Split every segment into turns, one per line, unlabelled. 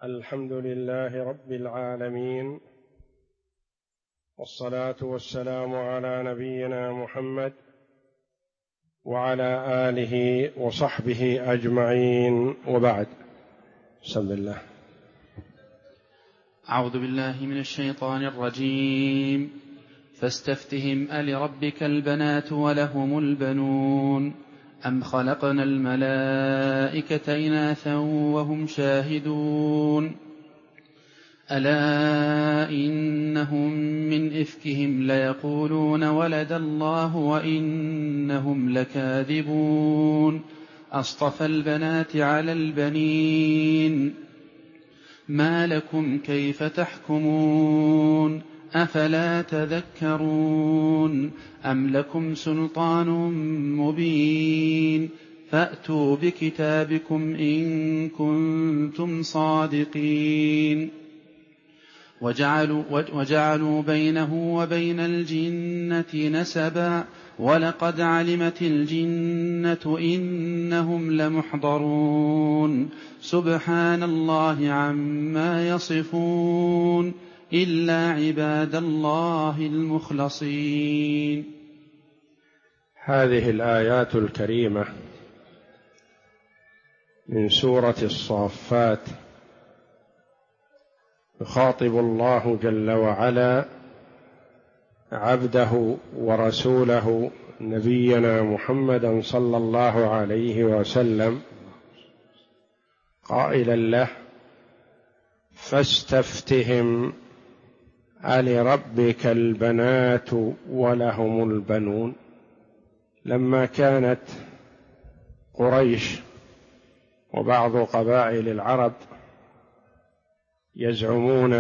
الحمد لله رب العالمين، والصلاة والسلام على نبينا محمد وعلى آله وصحبه أجمعين، وبعد. بسم الله.
أعوذ بالله من الشيطان الرجيم. فاستفتهم ألربك البنات ولهم البنون أم خلقنا الملائكة إناثا وهم شاهدون ألا إنهم من إفكهم ليقولون ولد الله وإنهم لكاذبون أصطفى البنات على البنين ما لكم كيف تحكمون أفلا تذكرون أم لكم سلطان مبين فأتوا بكتابكم إن كنتم صادقين وجعلوا بينه وبين الجنة نسبا ولقد علمت الجنة إنهم لمحضرون سبحان الله عما يصفون إلا عباد الله المخلصين.
هذه الآيات الكريمة من سورة الصافات يخاطب الله جل وعلا عبده ورسوله نبينا محمدا صلى الله عليه وسلم قائلا له: فاستفتهم ألربك البنات ولهم البنون. لما كانت قريش وبعض قبائل العرب يزعمون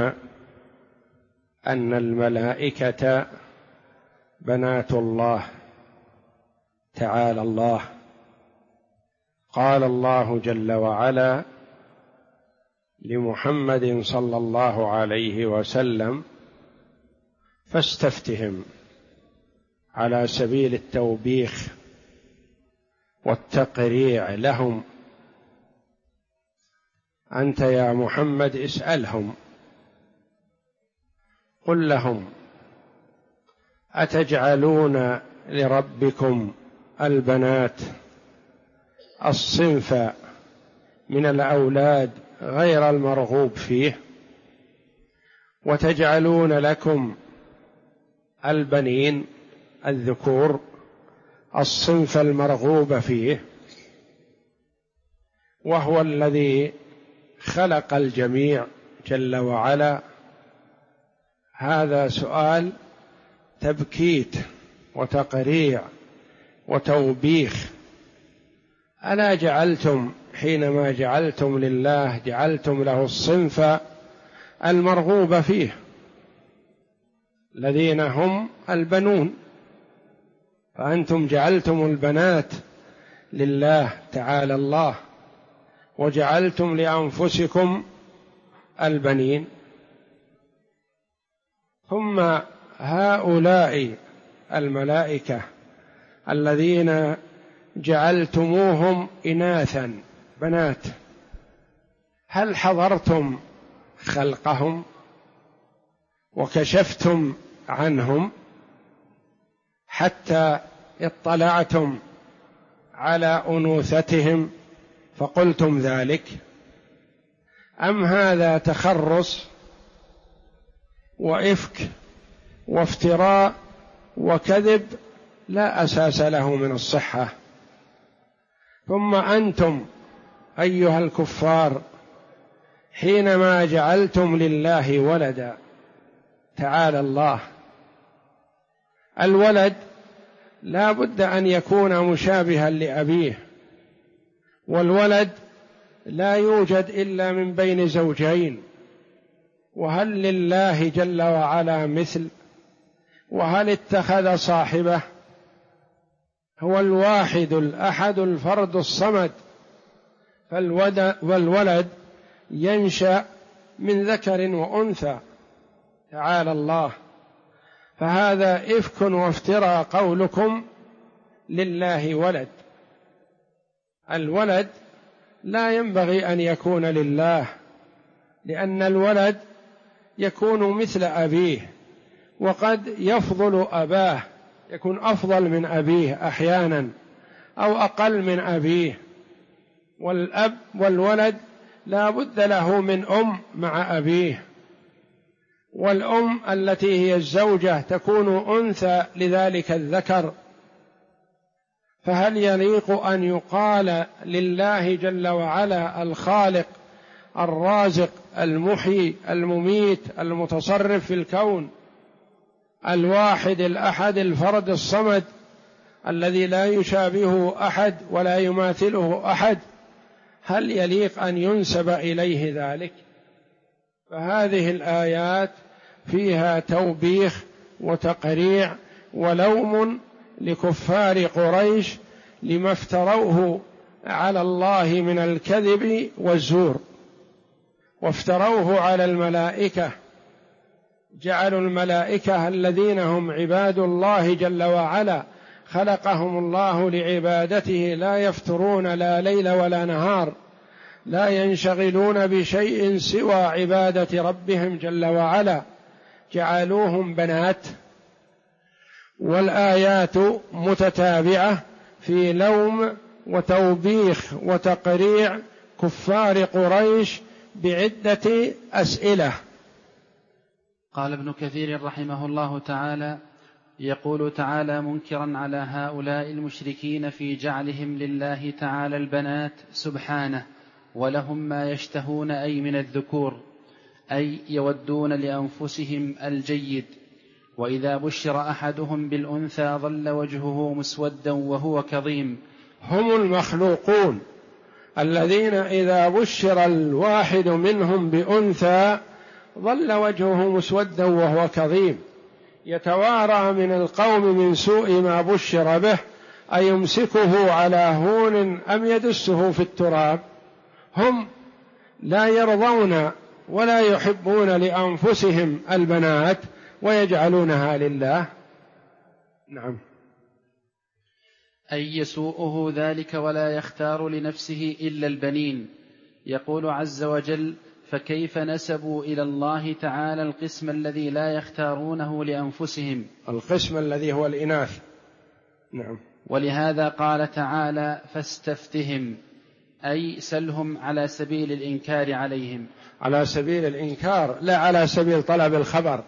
أن الملائكة بنات الله تعالى الله، قال الله جل وعلا لمحمد صلى الله عليه وسلم: فاستفتهم، على سبيل التوبيخ والتقريع لهم. أنت يا محمد اسألهم، قل لهم: أتجعلون لربكم البنات، الصنف من الأولاد غير المرغوب فيه، وتجعلون لكم البنين الذكور، الصنف المرغوب فيه، وهو الذي خلق الجميع جل وعلا. هذا سؤال تبكيت وتقريع وتوبيخ. ألا جعلتم حينما جعلتم لله جعلتم له الصنف المرغوب فيه الذين هم البنون، فأنتم جعلتم البنات لله تعالى الله وجعلتم لأنفسكم البنين. ثم هؤلاء الملائكة الذين جعلتموهم إناثا بنات، هل حضرتم خلقهم وكشفتم عنهم حتى اطلعتم على أنوثتهم فقلتم ذلك؟ أم هذا تخرص وإفك وافتراء وكذب لا أساس له من الصحة؟ ثم أنتم أيها الكفار حينما جعلتم لله ولدا تعالى الله، الولد لا بد أن يكون مشابها لأبيه، والولد لا يوجد إلا من بين زوجين، وهل لله جل وعلا مثل؟ وهل اتخذ صاحبه؟ هو الواحد الأحد الفرد الصمد، والولد ينشأ من ذكر وأنثى تعالى الله. فهذا إفك وافتراء قولكم لله ولد. الولد لا ينبغي أن يكون لله، لأن الولد يكون مثل أبيه، وقد يفضل أباه، يكون أفضل من أبيه أحيانا أو أقل من أبيه. والأب والولد لا بد له من أم مع أبيه، والأم التي هي الزوجة تكون أنثى لذلك الذكر. فهل يليق أن يقال لله جل وعلا الخالق الرازق المحيي المميت المتصرف في الكون، الواحد الأحد الفرد الصمد الذي لا يشابهه أحد ولا يماثله أحد، هل يليق أن ينسب إليه ذلك؟ فهذه الآيات فيها توبيخ وتقريع ولوم لكفار قريش لما افتروه على الله من الكذب والزور، وافتروه على الملائكة، جعلوا الملائكة الذين هم عباد الله جل وعلا خلقهم الله لعبادته، لا يفترون لا ليل ولا نهار، لا ينشغلون بشيء سوى عبادة ربهم جل وعلا، جعلوهم بنات. والآيات متتابعة في لوم وتوبيخ وتقريع كفار قريش بعدة أسئلة.
قال ابن كثير رحمه الله تعالى: يقول تعالى منكرا على هؤلاء المشركين في جعلهم لله تعالى البنات سبحانه، ولهم ما يشتهون أي من الذكور، أي يودون لأنفسهم الجيد، وإذا بشر أحدهم بالأنثى ظل وجهه مسودا وهو كظيم.
هم المخلوقون الذين إذا بشر الواحد منهم بأنثى ظل وجهه مسودا وهو كظيم، يتوارى من القوم من سوء ما بشر به، أيمسكه على هون أم يدسه في التراب. هم لا يرضون ولا يحبون لأنفسهم البنات ويجعلونها لله. نعم.
أي يسوءه ذلك ولا يختار لنفسه إلا البنين. يقول عز وجل: فكيف نسبوا إلى الله تعالى القسم الذي لا يختارونه لأنفسهم،
القسم الذي هو الإناث. نعم.
ولهذا قال تعالى: فاستفتهم، أي سلهم على سبيل الإنكار عليهم.
على سبيل الإنكار، لا على سبيل طلب الخبر،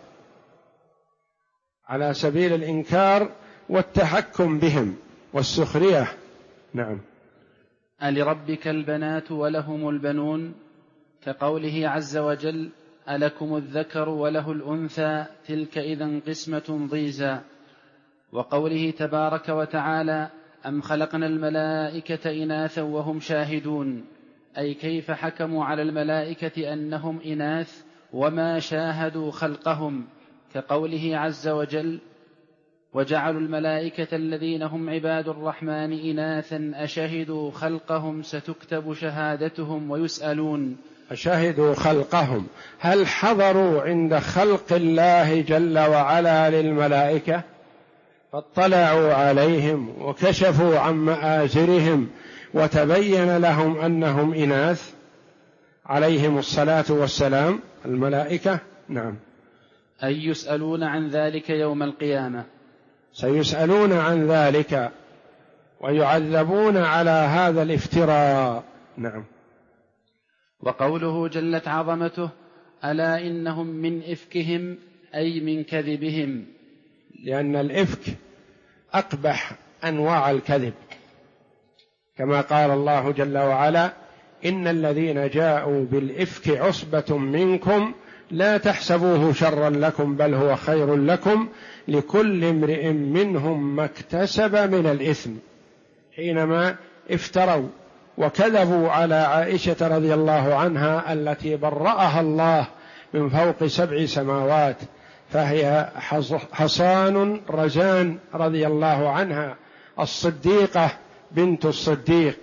على سبيل الإنكار والتحكم بهم والسخرية. نعم.
ألربك البنات ولهم البنون، كقوله عز وجل: ألكم الذكر وله الأنثى تلك إذن قسمة ضيزى. وقوله تبارك وتعالى: أم خلقنا الملائكة إناثا وهم شاهدون، أي كيف حكموا على الملائكة أنهم إناث وما شاهدوا خلقهم، كقوله عز وجل: وجعلوا الملائكة الذين هم عباد الرحمن إناثا أشهدوا خلقهم ستكتب شهادتهم ويسألون.
أشهدوا خلقهم، هل حضروا عند خلق الله جل وعلا للملائكة فاطلعوا عليهم وكشفوا عن مآزرهم وتبين لهم أنهم إناث عليهم الصلاة والسلام الملائكة؟ نعم.
أي يسألون عن ذلك يوم القيامة،
سيسألون عن ذلك ويعذبون على هذا الافتراء. نعم.
وقوله جلت عظمته: ألا إنهم من إفكهم، أي من كذبهم،
لأن الإفك أقبح أنواع الكذب، كما قال الله جل وعلا: إن الذين جاءوا بالإفك عصبة منكم لا تحسبوه شرا لكم بل هو خير لكم لكل امرئ منهم ما اكتسب من الإثم، حينما افتروا وكذبوا على عائشة رضي الله عنها التي برأها الله من فوق 7 سماوات، فهي حصان رزان رضي الله عنها الصديقة بنت الصديق،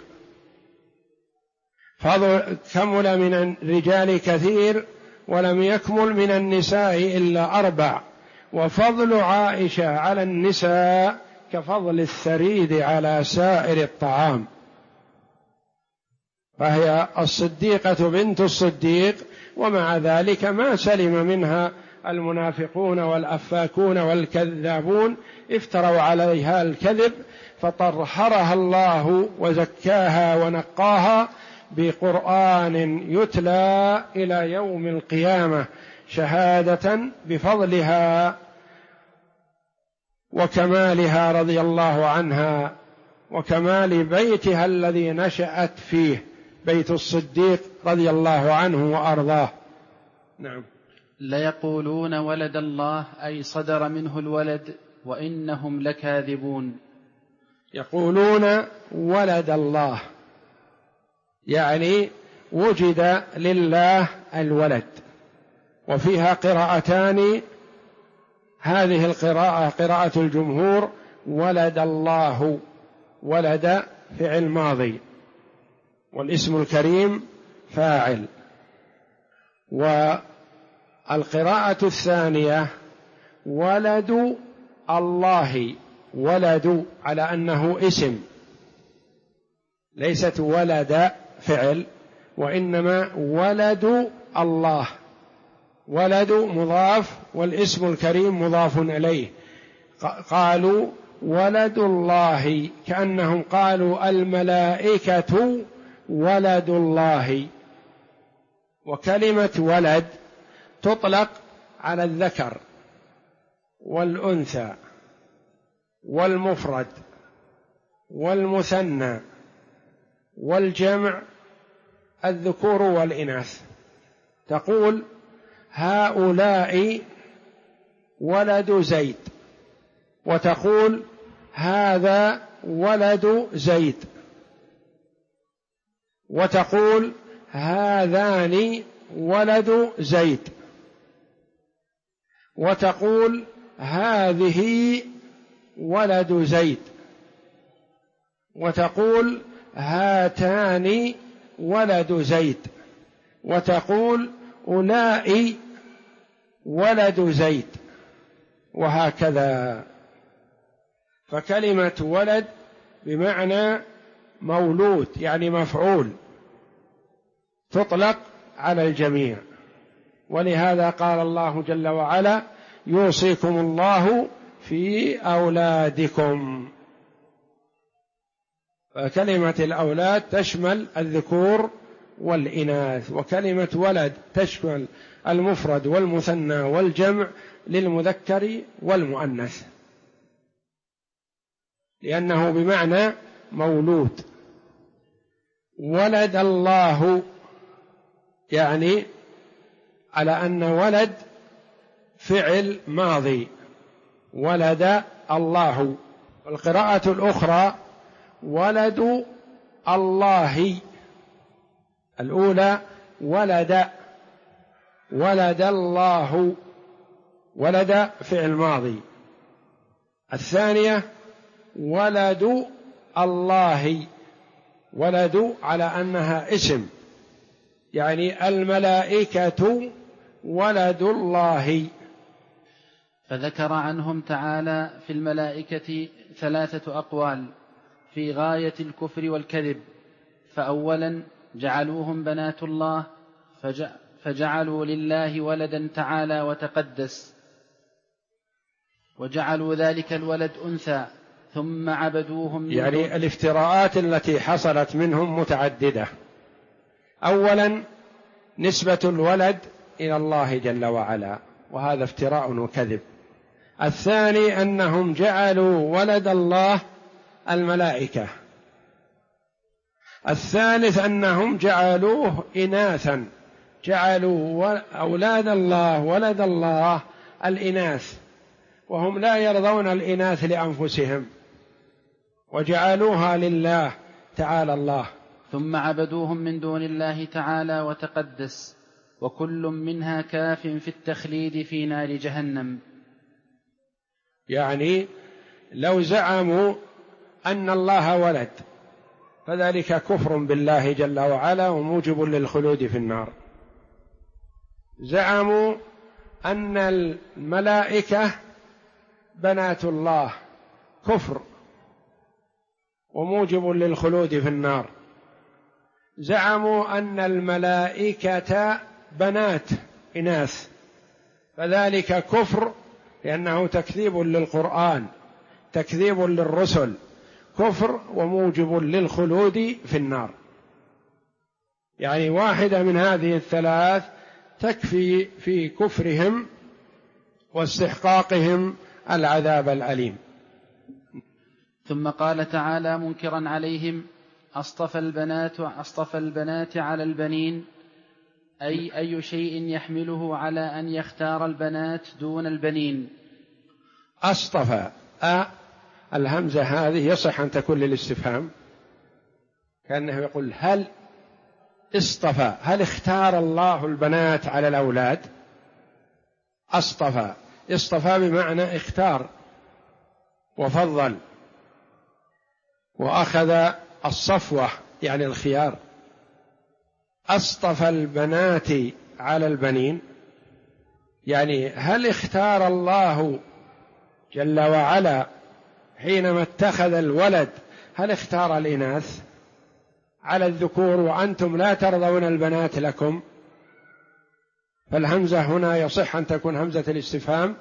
كمل من الرجال كثير ولم يكمل من النساء إلا 4، وفضل عائشة على النساء كفضل الثريد على سائر الطعام، فهي الصديقة بنت الصديق ومع ذلك ما سلم منها المنافقون والأفاكون والكذابون، افتروا عليها الكذب فطهرها الله وزكاها ونقاها بقرآن يتلى إلى يوم القيامة شهادة بفضلها وكمالها رضي الله عنها وكمال بيتها الذي نشأت فيه، بيت الصديق رضي الله عنه وأرضاه. نعم.
ليقولون ولد الله أي صدر منه الولد وإنهم لكاذبون.
يقولون ولد الله يعني وجد لله الولد، وفيها قراءتان، هذه القراءة قراءة الجمهور ولد الله، ولد فعل ماضي والاسم الكريم فاعل، والقراءة الثانية ولد الله، ولد على أنه اسم ليست ولد فعل، وإنما ولد الله، ولد مضاف والاسم الكريم مضاف إليه. قالوا ولد الله كأنهم قالوا الملائكة ولد الله. وكلمة ولد تطلق على الذكر والأنثى والمفرد والمثنى والجمع، الذكور والإناث. تقول هؤلاء ولد زيد، وتقول هذا ولد زيد، وتقول هذان ولد زيد، وتقول هذه ولد زيد، وتقول هاتان ولد زيد، وتقول أولئك ولد زيد، وهكذا. فكلمة ولد بمعنى مولود يعني مفعول، تطلق على الجميع. ولهذا قال الله جل وعلا يوصيكم الله في أولادكم. فكلمة الأولاد تشمل الذكور والإناث، وكلمة ولد تشمل المفرد والمثنى والجمع للمذكر والمؤنث، لأنه بمعنى مولود. ولد الله يعني على أن ولد فعل ماضي، ولد الله. القراءة الأخرى ولد الله، الأولى ولد، ولد الله، ولد فعل ماضي. الثانية ولد الله، ولد على أنها اسم، يعني الملائكة ولد الله.
فذكر عنهم تعالى في الملائكة 3 أقوال في غاية الكفر والكذب. فأولا جعلوهم بنات الله، فجعلوا لله ولدا تعالى وتقدس، وجعلوا ذلك الولد أنثى، ثم عبدوهم من
يعني الافتراءات التي حصلت منهم متعددة. أولا نسبة الولد إلى الله جل وعلا، وهذا افتراء وكذب. الثاني أنهم جعلوا ولد الله الملائكة. الثالث أنهم جعلوه إناثا، جعلوا أولاد الله ولد الله الإناث، وهم لا يرضون الإناث لأنفسهم، وجعلوها لله تعالى الله.
ثم عبدوهم من دون الله تعالى وتقدس، وكل منها كاف في التخليد في نار جهنم.
يعني لو زعموا أن الله ولد فذلك كفر بالله جل وعلا وموجب للخلود في النار. زعموا أن الملائكة بنات الله، كفر وموجب للخلود في النار. زعموا أن الملائكة بنات إناث، فذلك كفر، لأنه تكذيب للقرآن، تكذيب للرسل، كفر وموجب للخلود في النار. يعني واحدة من هذه الثلاث تكفي في كفرهم واستحقاقهم العذاب الأليم.
ثم قال تعالى منكرا عليهم: أصطفى البنات على البنين، أي شيء يحمله على أن يختار البنات دون البنين.
أصطفى الهمزة هذه يصح أن تكون للاستفهام، كأنه يقول هل اصطفى، هل اختار الله البنات على الأولاد؟ اصطفى بمعنى اختار وفضل وأخذ الصفوة، يعني الخيار. أصطفى البنات على البنين، يعني هل اختار الله جل وعلا حينما اتخذ الولد، هل اختار الإناث على الذكور وأنتم لا ترضون البنات لكم؟ فالهمزة هنا يصح أن تكون همزة الاستفهام،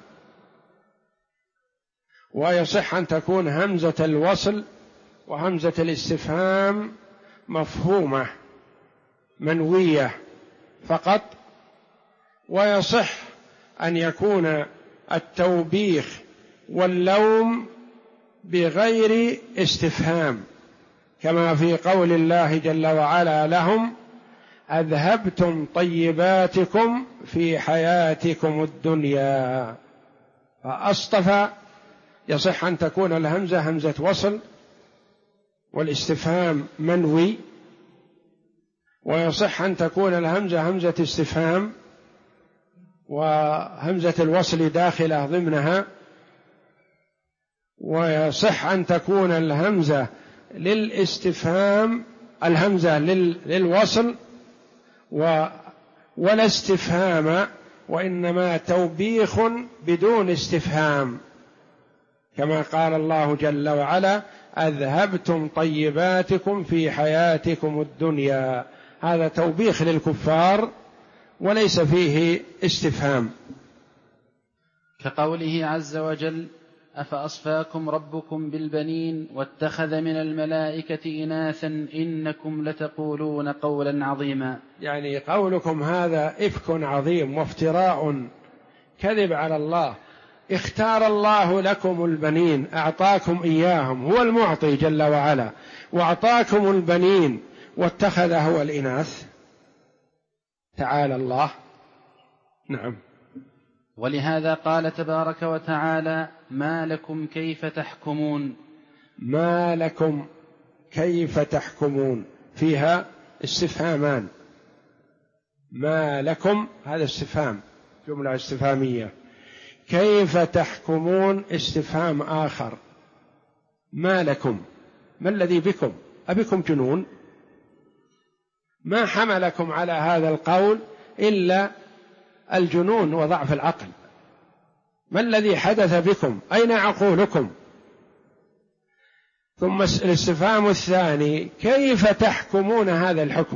ويصح أن تكون همزة الوصل وهمزة الاستفهام مفهومة منوية فقط، ويصح أن يكون التوبيخ واللوم بغير استفهام، كما في قول الله جل وعلا لهم: أذهبتم طيباتكم في حياتكم الدنيا. فأصطفى يصح أن تكون الهمزة همزة وصل والاستفهام منوي، ويصح أن تكون الهمزة همزة استفهام وهمزة الوصل داخلة ضمنها، ويصح أن تكون الهمزة للاستفهام، الهمزة للوصل ولا استفهام، وإنما توبيخ بدون استفهام، كما قال الله جل وعلا: أذهبتم طيباتكم في حياتكم الدنيا. هذا توبيخ للكفار وليس فيه استفهام.
كقوله عز وجل: أفأصفاكم ربكم بالبنين واتخذ من الملائكة إناثا إنكم لتقولون قولا عظيما.
يعني قولكم هذا إفك عظيم وافتراء، كذب على الله. اختار الله لكم البنين، أعطاكم إياهم، هو المعطي جل وعلا، وأعطاكم البنين واتخذ هو الإناث، تعالى الله. نعم.
ولهذا قال تبارك وتعالى: ما لكم كيف تحكمون.
ما لكم كيف تحكمون فيها استفهامان. ما لكم هذا استفهام، جملة استفهامية. كيف تحكمون استفهام آخر. ما لكم، ما الذي بكم؟ أبكم جنون؟ ما حملكم على هذا القول إلا الجنون وضعف العقل. ما الذي حدث بكم؟ أين عقولكم؟ ثم الاستفهام الثاني: كيف تحكمون هذا الحكم؟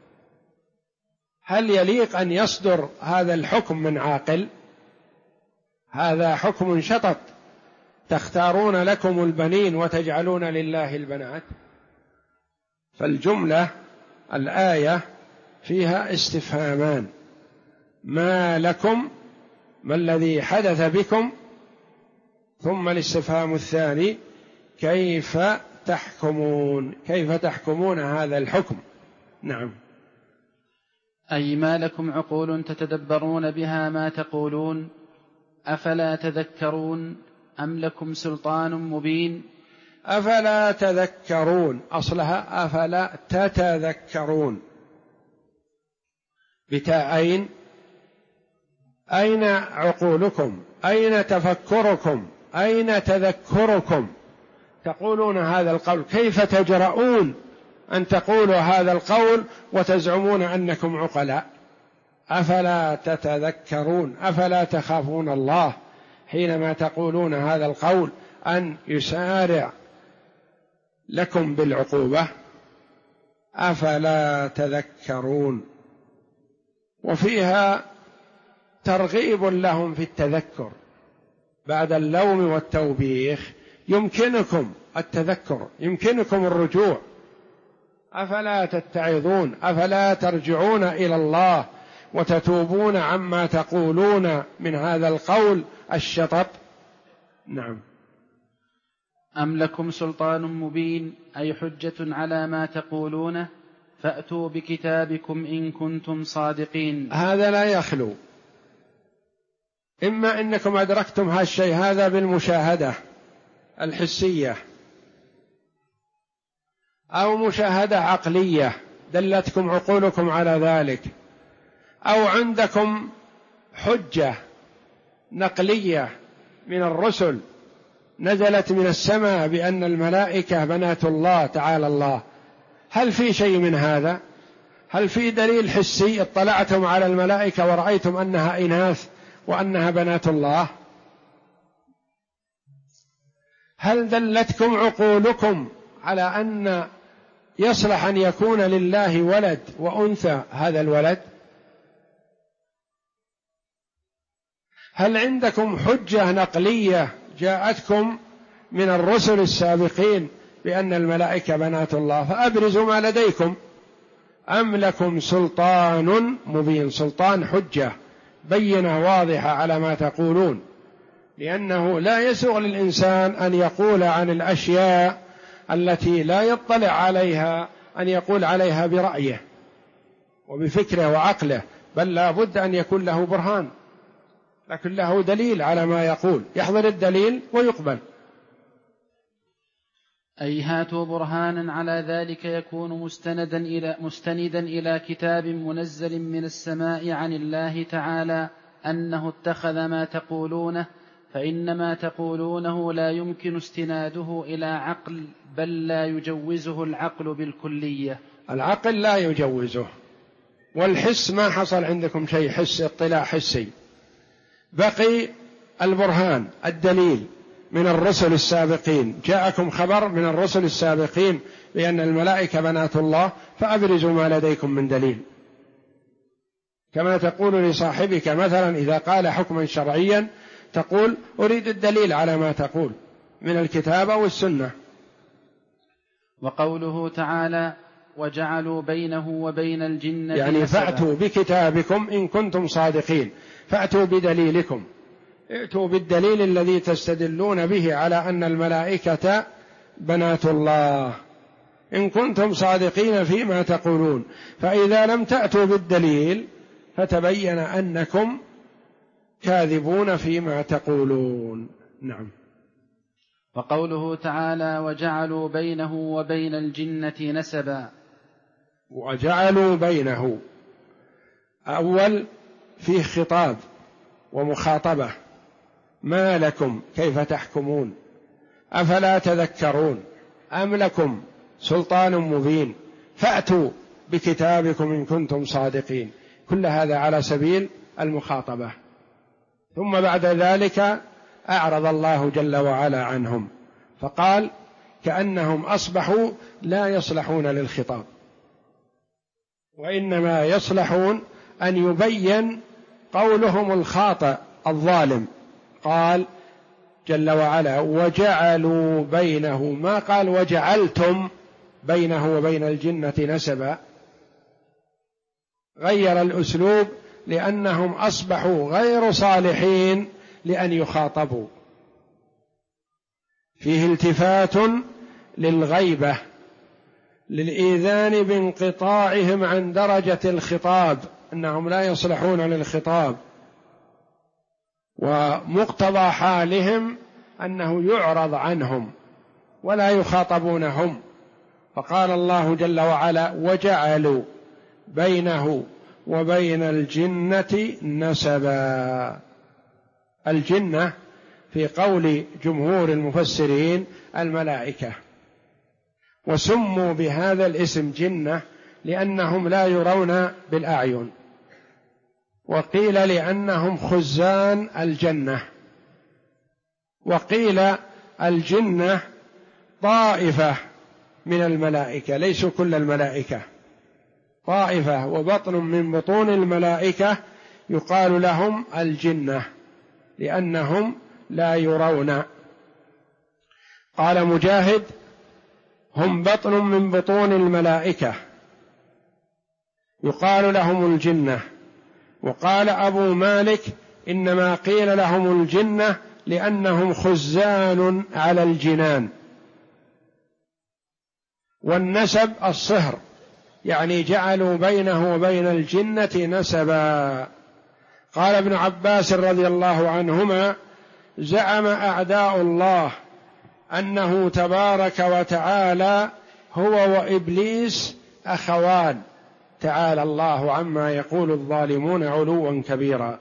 هل يليق أن يصدر هذا الحكم من عاقل؟ هذا حكم شطط، تختارون لكم البنين وتجعلون لله البنات. فالجملة الآية فيها استفهامان: ما لكم، ما الذي حدث بكم، ثم الاستفهام الثاني: كيف تحكمون، كيف تحكمون هذا الحكم. نعم.
أي ما لكم عقول تتدبرون بها ما تقولون، أفلا تذكرون أم لكم سلطان مبين.
أفلا تذكرون، أصلها أفلا تتذكرون بتاءين. أين عقولكم؟ أين تفكركم؟ أين تذكركم؟ تقولون هذا القول، كيف تجرؤون أن تقولوا هذا القول وتزعمون أنكم عقلاء؟ أفلا تتذكرون، أفلا تخافون الله حينما تقولون هذا القول أن يسارع لكم بالعقوبة؟ أفلا تذكرون. وفيها ترغيب لهم في التذكر بعد اللوم والتوبيخ. يمكنكم التذكر، يمكنكم الرجوع، أفلا تتعظون؟ أفلا ترجعون إلى الله وتتوبون عما تقولون من هذا القول الشطط؟ نعم.
أم لكم سلطان مبين أي حجة على ما تقولونه فأتوا بكتابكم إن كنتم صادقين.
هذا لا يخلو، إما أنكم أدركتم هالشيء هذا بالمشاهدة الحسية، أو مشاهدة عقلية دلتكم عقولكم على ذلك، أو عندكم حجة نقلية من الرسل نزلت من السماء بأن الملائكة بنات الله تعالى الله. هل في شيء من هذا؟ هل في دليل حسي اطلعتم على الملائكة ورأيتم أنها إناث وأنها بنات الله؟ هل دلتكم عقولكم على أن يصلح أن يكون لله ولد وأنثى هذا الولد؟ هل عندكم حجة نقلية جاءتكم من الرسل السابقين بأن الملائكة بنات الله؟ فأبرزوا ما لديكم. أم لكم سلطان مبين، سلطان حجة بينة واضحة على ما تقولون، لأنه لا يسوغ للإنسان أن يقول عن الأشياء التي لا يطلع عليها أن يقول عليها برأيه وبفكره وعقله، بل لا بد أن يكون له برهان، لكن له دليل على ما يقول، يحضر الدليل ويقبل.
أي هاتوا برهانا على ذلك يكون مستندا إلى كتاب منزل من السماء عن الله تعالى أنه اتخذ ما تقولونه، فإن ما تقولونه لا يمكن استناده إلى عقل، بل لا يجوزه العقل بالكلية.
العقل لا يجوزه، والحس ما حصل عندكم شيء حس، اطلاع حسي. بقي البرهان، الدليل من الرسل السابقين، جاءكم خبر من الرسل السابقين بأن الملائكة بنات الله، فأبرزوا ما لديكم من دليل، كما تقول لصاحبك مثلا إذا قال حكما شرعيا تقول أريد الدليل على ما تقول من الكتاب والسنة.
وقوله تعالى وجعلوا بينه وبين الجنة
يعني فأتوا بكتابكم إن كنتم صادقين، فأتوا بدليلكم، ائتوا بالدليل الذي تستدلون به على أن الملائكة بنات الله إن كنتم صادقين فيما تقولون. فإذا لم تأتوا بالدليل فتبين أنكم كاذبون فيما تقولون. نعم.
وقوله تعالى وجعلوا بينه وبين الجنة نسبا.
وجعلوا بينه، أول فيه خطاب ومخاطبة، ما لكم كيف تحكمون، أفلا تذكرون، أم لكم سلطان مبين، فأتوا بكتابكم إن كنتم صادقين. كل هذا على سبيل المخاطبة. ثم بعد ذلك أعرض الله جل وعلا عنهم، فقال كأنهم أصبحوا لا يصلحون للخطاب، وإنما يصلحون أن يبين قولهم الخاطئ الظالم. قال جل وعلا وجعلوا بينه، ما قال وجعلتم بينه وبين الجنة نسبا، غير الأسلوب لأنهم أصبحوا غير صالحين لأن يخاطبوا. فيه التفات للغيبة، للإيذان بانقطاعهم عن درجة الخطاب، أنهم لا يصلحون للخطاب، ومقتضى حالهم أنه يعرض عنهم ولا يخاطبونهم. فقال الله جل وعلا وجعلوا بينه وبين الجنة نسبا. الجنة في قول جمهور المفسرين الملائكة، وسموا بهذا الاسم جنة لأنهم لا يرون بالأعين، وقيل لأنهم خزان الجنة، وقيل الجنة طائفة من الملائكة، ليسوا كل الملائكة، طائفة وبطن من بطون الملائكة يقال لهم الجنة لأنهم لا يرون. قال مجاهد: هم بطن من بطون الملائكة يقال لهم الجنة. وقال أبو مالك: إنما قيل لهم الجنة لأنهم خزان على الجنان. والنسب الصهر، يعني جعلوا بينه وبين الجنة نسبا. قال ابن عباس رضي الله عنهما: زعم أعداء الله أنه تبارك وتعالى هو وإبليس أخوان، تعالى الله عما يقول الظالمون علوا كبيرا.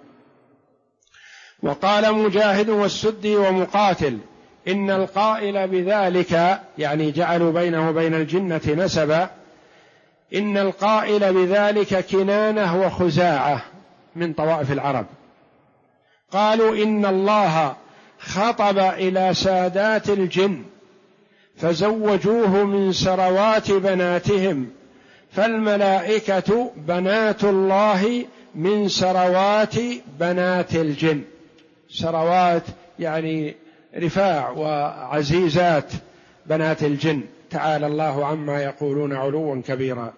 وقال مجاهد والسدي ومقاتل: إن القائل بذلك، يعني جعلوا بينه وبين الجنة نسبا، إن القائل بذلك كنانة وخزاعة من طوائف العرب. قالوا: إن الله خطب إلى سادات الجن فزوجوه من سروات بناتهم، فالملائكة بنات الله من سروات بنات الجن. سروات يعني رفاع وعزيزات بنات الجن، تعالى الله عما يقولون علوا كبيرا.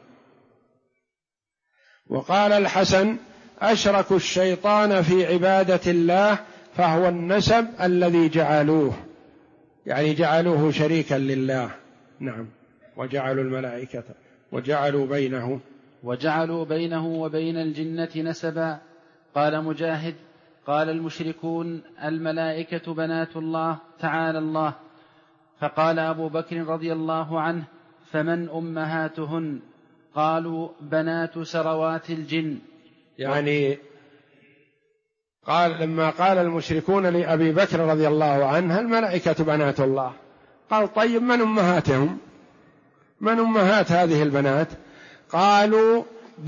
وقال الحسن: أشركوا الشيطان في عبادة الله فهو النسب الذي جعلوه، يعني جعلوه شريكا لله. نعم. وجعلوا الملائكة وجعلوا بينه
وبين الجنة نسبا. قال مجاهد: قال المشركون: الملائكة بنات الله تعالى الله. فقال أبو بكر رضي الله عنه: فمن أمهاتهن؟ قالوا: بنات سروات الجن.
يعني قال لما قال المشركون لأبي بكر رضي الله عنه: الملائكة بنات الله، قال: طيب من أمهاتهم؟ من أمهات هذه البنات؟ قالوا: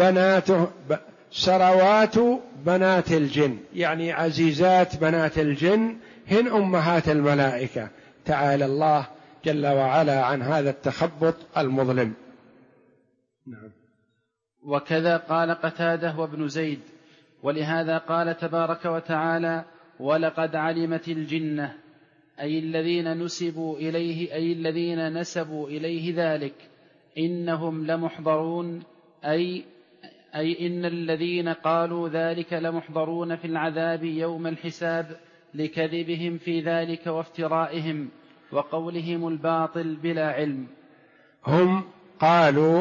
سروات بنات الجن، يعني عزيزات بنات الجن هن أمهات الملائكة، تعالى الله جل وعلا عن هذا التخبط المظلم. نعم.
وكذا قال قتادة وابن زيد. ولهذا قال تبارك وتعالى: ولقد علمت الجنة، أي الذين نسبوا إليه ذلك، إنهم لمحضرون، أي إن الذين قالوا ذلك لمحضرون في العذاب يوم الحساب، لكذبهم في ذلك وافترائهم وقولهم الباطل بلا علم.
هم قالوا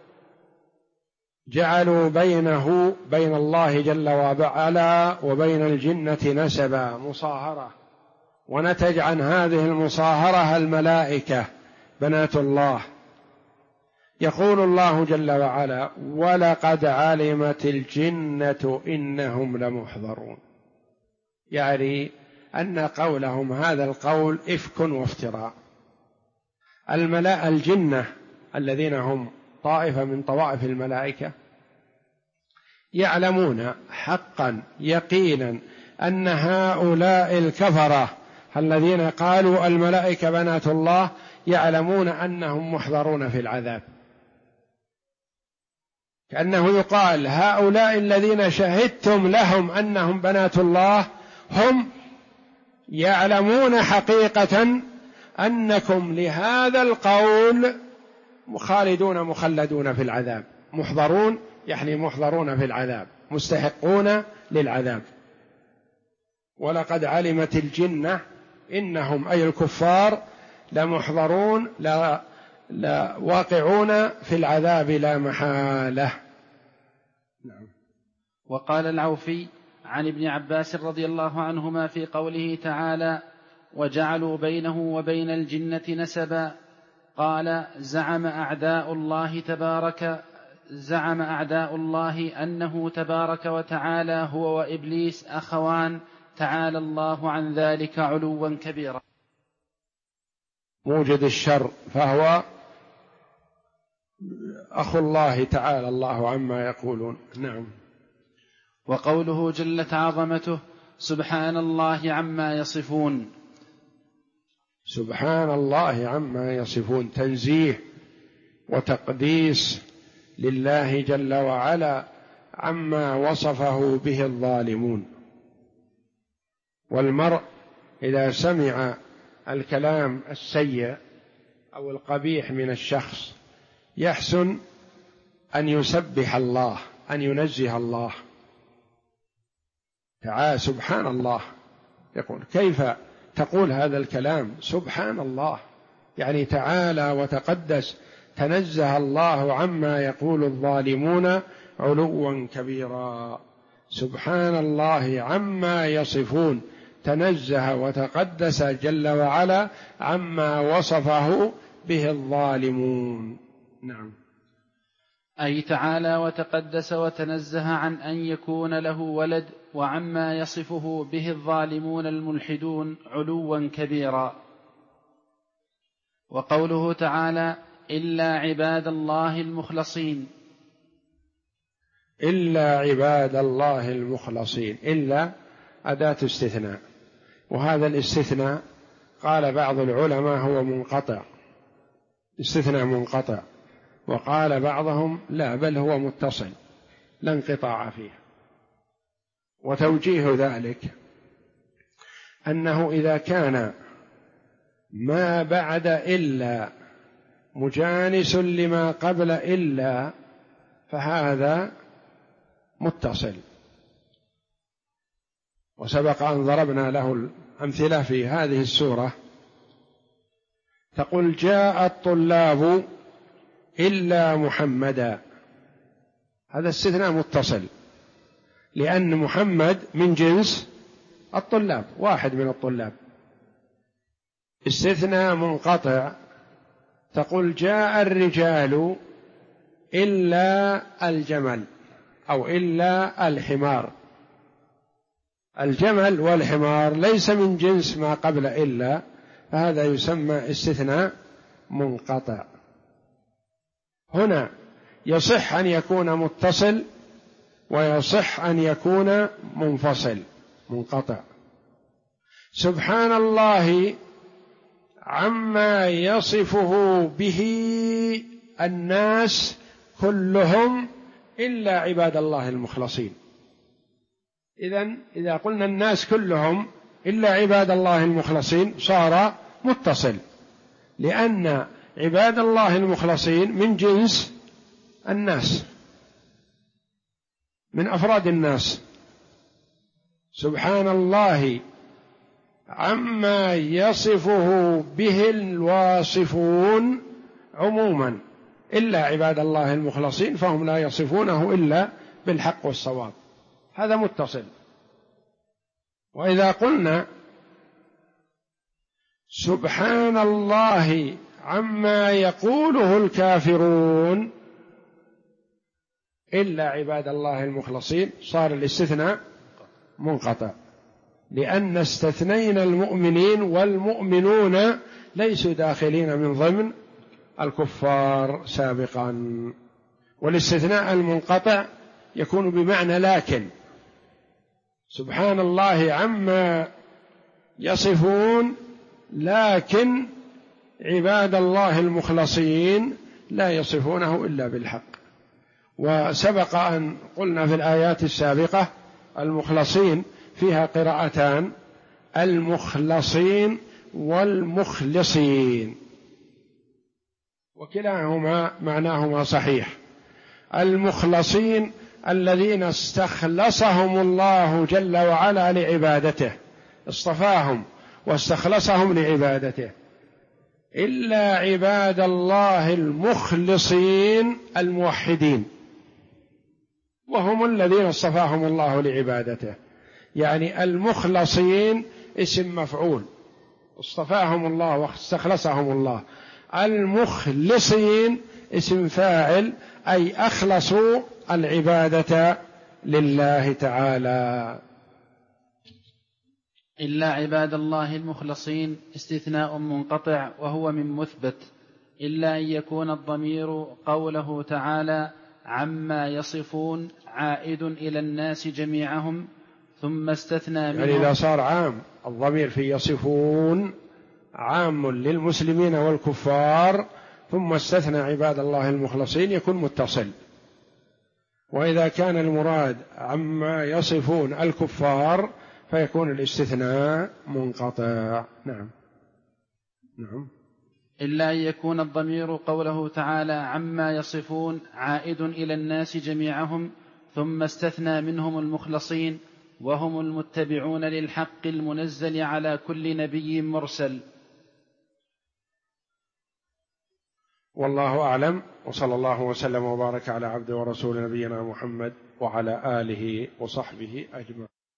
جعلوا بين الله جل وعلا وبين الجنة نسبا، مصاهرة، ونتج عن هذه المصاهرة الملائكة بنات الله. يقول الله جل وعلا: ولقد علمت الجنة إنهم لمحضرون، يعني أن قولهم هذا القول إفك وافتراء. الجنة الذين هم طائفة من طوائف الملائكة يعلمون حقا يقينا أن هؤلاء الكفرة الذين قالوا الملائكة بنات الله يعلمون أنهم محضرون في العذاب، كأنه يقال: هؤلاء الذين شهدتم لهم أنهم بنات الله هم يعلمون حقيقة أنكم لهذا القول خالدون مخلدون في العذاب. محضرون يعني محضرون في العذاب، مستحقون للعذاب. ولقد علمت الجنة إنهم أي الكفار لمحضرون، لا واقعون في العذاب لا محالة. نعم.
وقال العوفي عن ابن عباس رضي الله عنهما في قوله تعالى: وجعلوا بينه وبين الجنة نسبا، قال: زعم أعداء الله أنه تبارك وتعالى هو وإبليس أخوان، تعالى الله عن ذلك علوا كبيرا.
موجد الشر فهو أخو الله، تعالى الله عما يقولون. نعم.
وقوله جلت عظمته: سبحان الله عما يصفون.
سبحان الله عما يصفون، تنزيه وتقديس لله جل وعلا عما وصفه به الظالمون. والمرء إذا سمع الكلام السيء أو القبيح من الشخص يحسن أن يسبح الله، أن ينزه الله تعالى. سبحان الله، يقول كيف تقول هذا الكلام؟ سبحان الله، يعني تعالى وتقدس، تنزه الله عما يقول الظالمون علوا كبيرا. سبحان الله عما يصفون، تنزه وتقدس جل وعلا عما وصفه به الظالمون. نعم.
أي تعالى وتقدس وتنزه عن أن يكون له ولد، وعما يصفه به الظالمون الملحدون علوا كبيرا. وقوله تعالى إلا عباد الله المخلصين،
إلا عباد الله المخلصين، إلا أداة استثناء، وهذا الاستثناء قال بعض العلماء هو منقطع، استثناء منقطع، وقال بعضهم لا بل هو متصل لا انقطاع فيه. وتوجيه ذلك أنه إذا كان ما بعد إلا مجانس لما قبل إلا فهذا متصل. وسبق أن ضربنا له الأمثلة في هذه السورة، تقول جاء الطلاب إلا محمدا، هذا استثناء متصل لأن محمد من جنس الطلاب، واحد من الطلاب. استثناء منقطع تقول جاء الرجال إلا الجمل أو إلا الحمار، الجمل والحمار ليس من جنس ما قبل إلا، فهذا يسمى استثناء منقطع. هنا يصح أن يكون متصل ويصح أن يكون منفصل منقطع. سبحان الله عما يصفه به الناس كلهم إلا عباد الله المخلصين. إذن إذا قلنا الناس كلهم إلا عباد الله المخلصين صار متصل، لأن عباد الله المخلصين من جنس الناس، من أفراد الناس. سبحان الله عما يصفه به الواصفون عموما إلا عباد الله المخلصين، فهم لا يصفونه إلا بالحق والصواب، هذا متصل. وإذا قلنا سبحان الله عما يقوله الكافرون إلا عباد الله المخلصين صار الاستثناء منقطع، لأن استثنينا المؤمنين، والمؤمنون ليسوا داخلين من ضمن الكفار سابقا. والاستثناء المنقطع يكون بمعنى لكن. سبحان الله عما يصفون لكن عباد الله المخلصين لا يصفونه إلا بالحق. وسبق أن قلنا في الآيات السابقة المخلصين فيها قراءتان، المخلصين والمخلصين، وكلاهما معناهما صحيح. المخلصين الذين استخلصهم الله جل وعلا لعبادته، اصطفاهم واستخلصهم لعبادته. إلا عباد الله المخلصين الموحدين، وهم الذين اصطفاهم الله لعبادته. يعني المخلصين اسم مفعول، اصطفاهم الله واستخلصهم الله. المخلصين اسم فاعل، أي أخلصوا العبادة لله تعالى.
إلا عباد الله المخلصين استثناء منقطع وهو من مثبت، إلا أن يكون الضمير قوله تعالى عما يصفون عائد إلى الناس جميعهم، ثم استثنى منهم.
يعني إذا صار عام الضمير في يصفون عام للمسلمين والكفار، ثم استثنى عباد الله المخلصين يكون متصل. وإذا كان المراد عما يصفون الكفار فيكون الاستثناء منقطع. نعم. نعم.
إلا أن يكون الضمير قوله تعالى عما يصفون عائد إلى الناس جميعهم، ثم استثنى منهم المخلصين وهم المتبعون للحق المنزل على كل نبي مرسل.
والله أعلم، وصلى الله وسلم وبارك على عبده ورسول نبينا محمد وعلى آله وصحبه أجمعين.